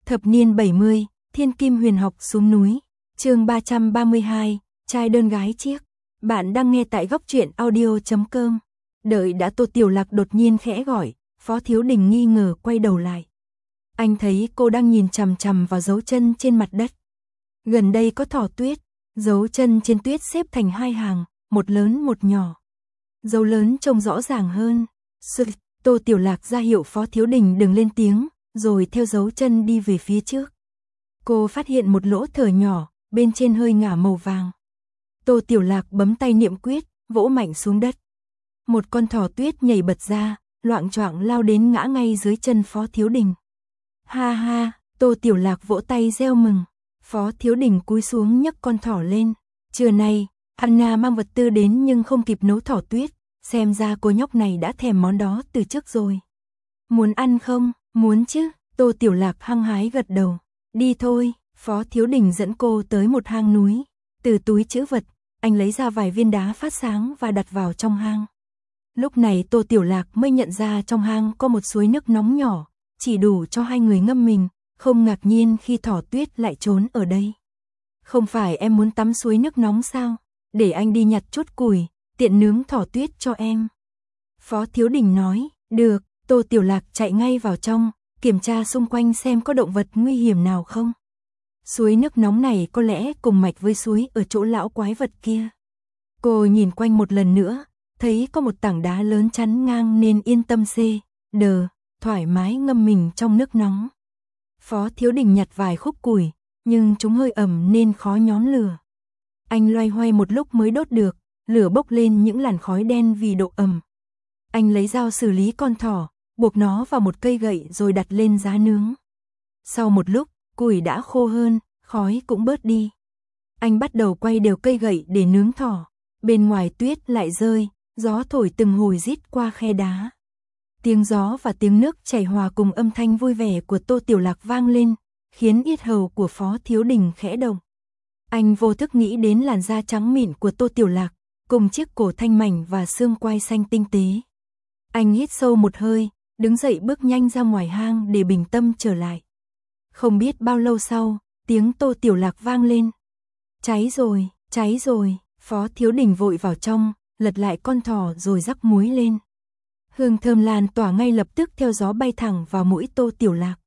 Thập niên 70, Thiên Kim Huyền Học xuống núi. Chương 332, trai đơn gái chiếc. Bạn đang nghe tại góc truyện audio.com. Đợi đã Tô Tiểu Lạc đột nhiên khẽ gọi, Phó Thiếu Đình nghi ngờ quay đầu lại. Anh thấy cô đang nhìn chằm chằm vào dấu chân trên mặt đất. Gần đây có thỏ tuyết, dấu chân trên tuyết xếp thành hai hàng, một lớn một nhỏ. Dấu lớn trông rõ ràng hơn. Tô Tiểu Lạc ra hiệu Phó Thiếu Đình đừng lên tiếng, rồi theo dấu chân đi về phía trước. Cô phát hiện một lỗ thở nhỏ, bên trên hơi ngả màu vàng. Tô Tiểu Lạc bấm tay niệm quyết, vỗ mạnh xuống đất. Một con thỏ tuyết nhảy bật ra, loạng choạng lao đến ngã ngay dưới chân Phó Thiếu Đình. Ha ha, Tô Tiểu Lạc vỗ tay reo mừng. Phó Thiếu Đình cúi xuống nhấc con thỏ lên. Trưa nay, Anna mang vật tư đến nhưng không kịp nấu thỏ tuyết, xem ra cô nhóc này đã thèm món đó từ trước rồi. Muốn ăn không? Muốn chứ, Tô Tiểu Lạc hăng hái gật đầu. Đi thôi, Phó Thiếu Đình dẫn cô tới một hang núi. Từ túi trữ vật, anh lấy ra vài viên đá phát sáng và đặt vào trong hang. Lúc này Tô Tiểu Lạc mới nhận ra trong hang có một suối nước nóng nhỏ, chỉ đủ cho hai người ngâm mình, không ngạc nhiên khi thỏ tuyết lại trốn ở đây. Không phải em muốn tắm suối nước nóng sao? Để anh đi nhặt chút củi, tiện nướng thỏ tuyết cho em. Phó Thiếu Đình nói, được. Tô Tiểu Lạc chạy ngay vào trong, kiểm tra xung quanh xem có động vật nguy hiểm nào không. Suối nước nóng này có lẽ cùng mạch với suối ở chỗ lão quái vật kia. Cô nhìn quanh một lần nữa, thấy có một tảng đá lớn chắn ngang nên yên tâm thoải mái ngâm mình trong nước nóng. Phó Thiếu Đình nhặt vài khúc củi, nhưng chúng hơi ẩm nên khó nhón lửa. Anh loay hoay một lúc mới đốt được, lửa bốc lên những làn khói đen vì độ ẩm. Anh lấy dao xử lý con thỏ, buộc nó vào một cây gậy rồi đặt lên giá nướng. Sau một lúc, củi đã khô hơn, khói cũng bớt đi. Anh bắt đầu quay đều cây gậy để nướng thỏ. Bên ngoài tuyết lại rơi, gió thổi từng hồi rít qua khe đá. Tiếng gió và tiếng nước chảy hòa cùng âm thanh vui vẻ của Tô Tiểu Lạc vang lên, khiến yết hầu của Phó Thiếu Đình khẽ động. Anh vô thức nghĩ đến làn da trắng mịn của Tô Tiểu Lạc, cùng chiếc cổ thanh mảnh và xương quai xanh tinh tế. Anh hít sâu một hơi, đứng dậy bước nhanh ra ngoài hang để bình tâm trở lại. Không biết bao lâu sau, tiếng Tô Tiểu Lạc vang lên. Cháy rồi, Phó Thiếu Đình vội vào trong, lật lại con thỏ rồi rắc muối lên. Hương thơm lan tỏa ngay lập tức theo gió bay thẳng vào mũi Tô Tiểu Lạc.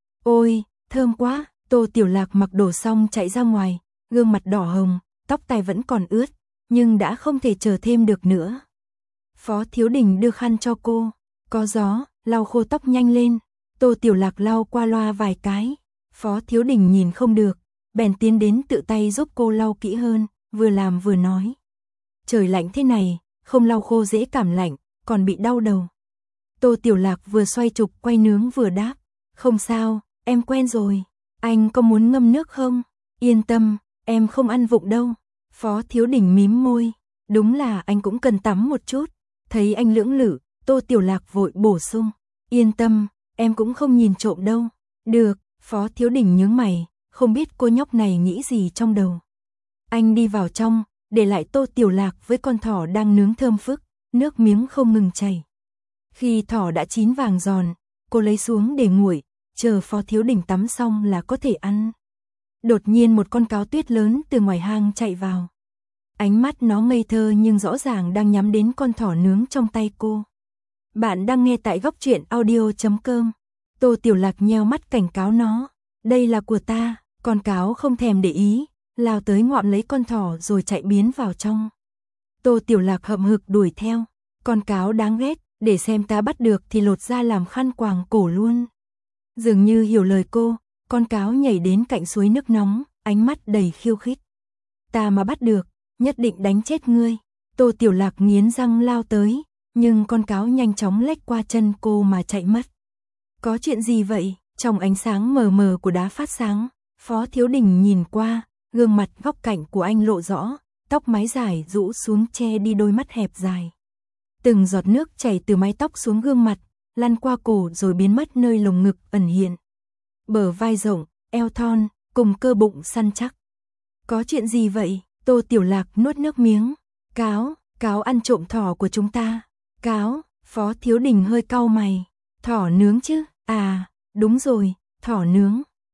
Ôi, thơm quá, Tô Tiểu Lạc mặc đồ xong chạy ra ngoài, gương mặt đỏ hồng, tóc tai vẫn còn ướt, nhưng đã không thể chờ thêm được nữa. Phó Thiếu Đình đưa khăn cho cô, có gió, lau khô tóc nhanh lên. Tô Tiểu Lạc lau qua loa vài cái. Phó Thiếu Đình nhìn không được, bèn tiến đến tự tay giúp cô lau kỹ hơn, vừa làm vừa nói. Trời lạnh thế này, không lau khô dễ cảm lạnh, còn bị đau đầu. Tô Tiểu Lạc vừa xoay trục quay nướng vừa đáp, không sao, em quen rồi. Anh có muốn ngâm nước không? Yên tâm, em không ăn vụng đâu. Phó Thiếu Đình mím môi, đúng là anh cũng cần tắm một chút. Thấy anh lưỡng lự, Tô Tiểu Lạc vội bổ sung, yên tâm, em cũng không nhìn trộm đâu. Được, Phó Thiếu Đình nhướng mày, không biết cô nhóc này nghĩ gì trong đầu. Anh đi vào trong, để lại Tô Tiểu Lạc với con thỏ đang nướng thơm phức, nước miếng không ngừng chảy. Khi thỏ đã chín vàng giòn, cô lấy xuống để nguội, chờ Phó Thiếu Đình tắm xong là có thể ăn. Đột nhiên một con cáo tuyết lớn từ ngoài hang chạy vào. Ánh mắt nó ngây thơ nhưng rõ ràng đang nhắm đến con thỏ nướng trong tay cô. Bạn đang nghe tại góc truyện audio.com. Tô Tiểu Lạc nheo mắt cảnh cáo nó. Đây là của ta. Con cáo không thèm để ý, lao tới ngoạm lấy con thỏ rồi chạy biến vào trong. Tô Tiểu Lạc hậm hực đuổi theo. Con cáo đáng ghét, để xem ta bắt được thì lột ra làm khăn quàng cổ luôn. Dường như hiểu lời cô, con cáo nhảy đến cạnh suối nước nóng, ánh mắt đầy khiêu khích. Ta mà bắt được, nhất định đánh chết ngươi. Tô Tiểu Lạc nghiến răng lao tới, nhưng con cáo nhanh chóng lách qua chân cô mà chạy mất. Có chuyện gì vậy? Trong ánh sáng mờ mờ của đá phát sáng, Phó Thiếu Đình nhìn qua, gương mặt góc cạnh của anh lộ rõ, tóc mái dài rũ xuống che đi đôi mắt hẹp dài. Từng giọt nước chảy từ mái tóc xuống gương mặt, lăn qua cổ rồi biến mất nơi lồng ngực ẩn hiện. Bờ vai rộng, eo thon, cùng cơ bụng săn chắc. Có chuyện gì vậy? Tô Tiểu Lạc nuốt nước miếng. Cáo ăn trộm thỏ của chúng ta. Cáo, Phó Thiếu Đình hơi cau mày. Thỏ nướng chứ? À, đúng rồi, thỏ nướng.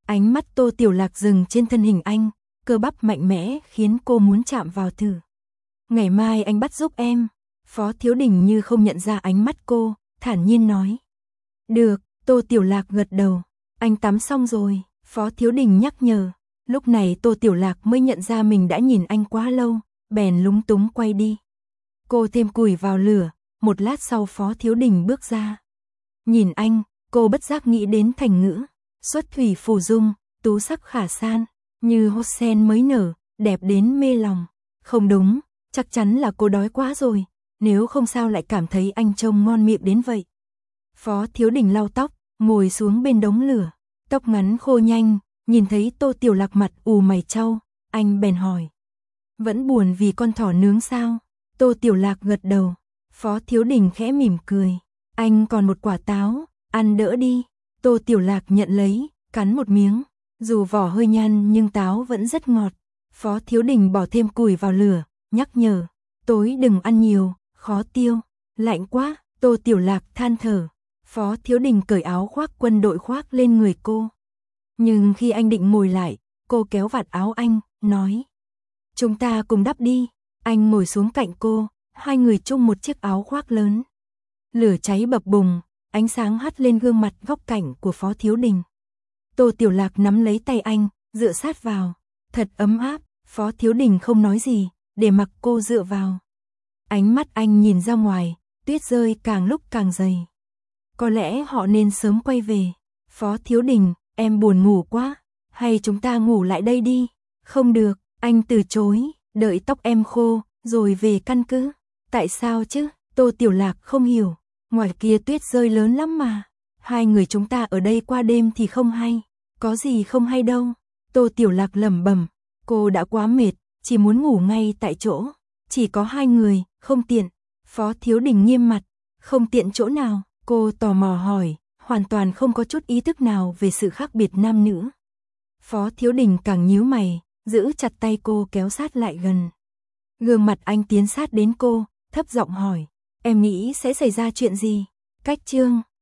Ánh mắt Tô Tiểu Lạc dừng trên thân hình anh, cơ bắp mạnh mẽ khiến cô muốn chạm vào thử. Ngày mai anh bắt giúp em. Phó Thiếu Đình như không nhận ra ánh mắt cô, thản nhiên nói. Được, Tô Tiểu Lạc gật đầu. Anh tắm xong rồi, Phó Thiếu Đình nhắc nhở. Lúc này Tô Tiểu Lạc mới nhận ra mình đã nhìn anh quá lâu, bèn lúng túng quay đi. Cô thêm củi vào lửa, một lát sau Phó Thiếu Đình bước ra. Nhìn anh, cô bất giác nghĩ đến thành ngữ. Xuất thủy phù dung, tú sắc khả san, như hốt sen mới nở, đẹp đến mê lòng. Không đúng, chắc chắn là cô đói quá rồi, nếu không sao lại cảm thấy anh trông ngon miệng đến vậy. Phó Thiếu Đình lau tóc, ngồi xuống bên đống lửa, tóc ngắn khô nhanh, nhìn thấy Tô Tiểu Lạc mặt ù mày chau, anh bèn hỏi. Vẫn buồn vì con thỏ nướng sao? Tô Tiểu Lạc gật đầu, Phó Thiếu Đình khẽ mỉm cười. Anh còn một quả táo, ăn đỡ đi. Tô Tiểu Lạc nhận lấy, cắn một miếng, dù vỏ hơi nhăn nhưng táo vẫn rất ngọt. Phó Thiếu Đình bỏ thêm củi vào lửa, nhắc nhở, tối đừng ăn nhiều, khó tiêu. Lạnh quá, Tô Tiểu Lạc than thở. Phó Thiếu Đình cởi áo khoác quân đội khoác lên người cô. Nhưng khi anh định ngồi lại, cô kéo vạt áo anh, nói. Chúng ta cùng đắp đi. Anh ngồi xuống cạnh cô, hai người chung một chiếc áo khoác lớn. Lửa cháy bập bùng, ánh sáng hắt lên gương mặt góc cạnh của Phó Thiếu Đình. Tô Tiểu Lạc nắm lấy tay anh, dựa sát vào. Thật ấm áp, Phó Thiếu Đình không nói gì, để mặc cô dựa vào. Ánh mắt anh nhìn ra ngoài, tuyết rơi càng lúc càng dày. Có lẽ họ nên sớm quay về. Phó Thiếu Đình, em buồn ngủ quá, hay chúng ta ngủ lại đây đi? Không được, anh từ chối, đợi tóc em khô, rồi về căn cứ. Tại sao chứ? Tô Tiểu Lạc không hiểu. Ngoài kia tuyết rơi lớn lắm mà. Hai người chúng ta ở đây qua đêm thì không hay. Có gì không hay đâu. Tô Tiểu Lạc lẩm bẩm. Cô đã quá mệt, chỉ muốn ngủ ngay tại chỗ. Chỉ có hai người, không tiện. Phó Thiếu Đình nghiêm mặt. Không tiện chỗ nào? Cô tò mò hỏi, hoàn toàn không có chút ý thức nào về sự khác biệt nam nữ. Phó Thiếu Đình càng nhíu mày, giữ chặt tay cô kéo sát lại gần. Gương mặt anh tiến sát đến cô, thấp giọng hỏi. Em nghĩ sẽ xảy ra chuyện gì? Cách chương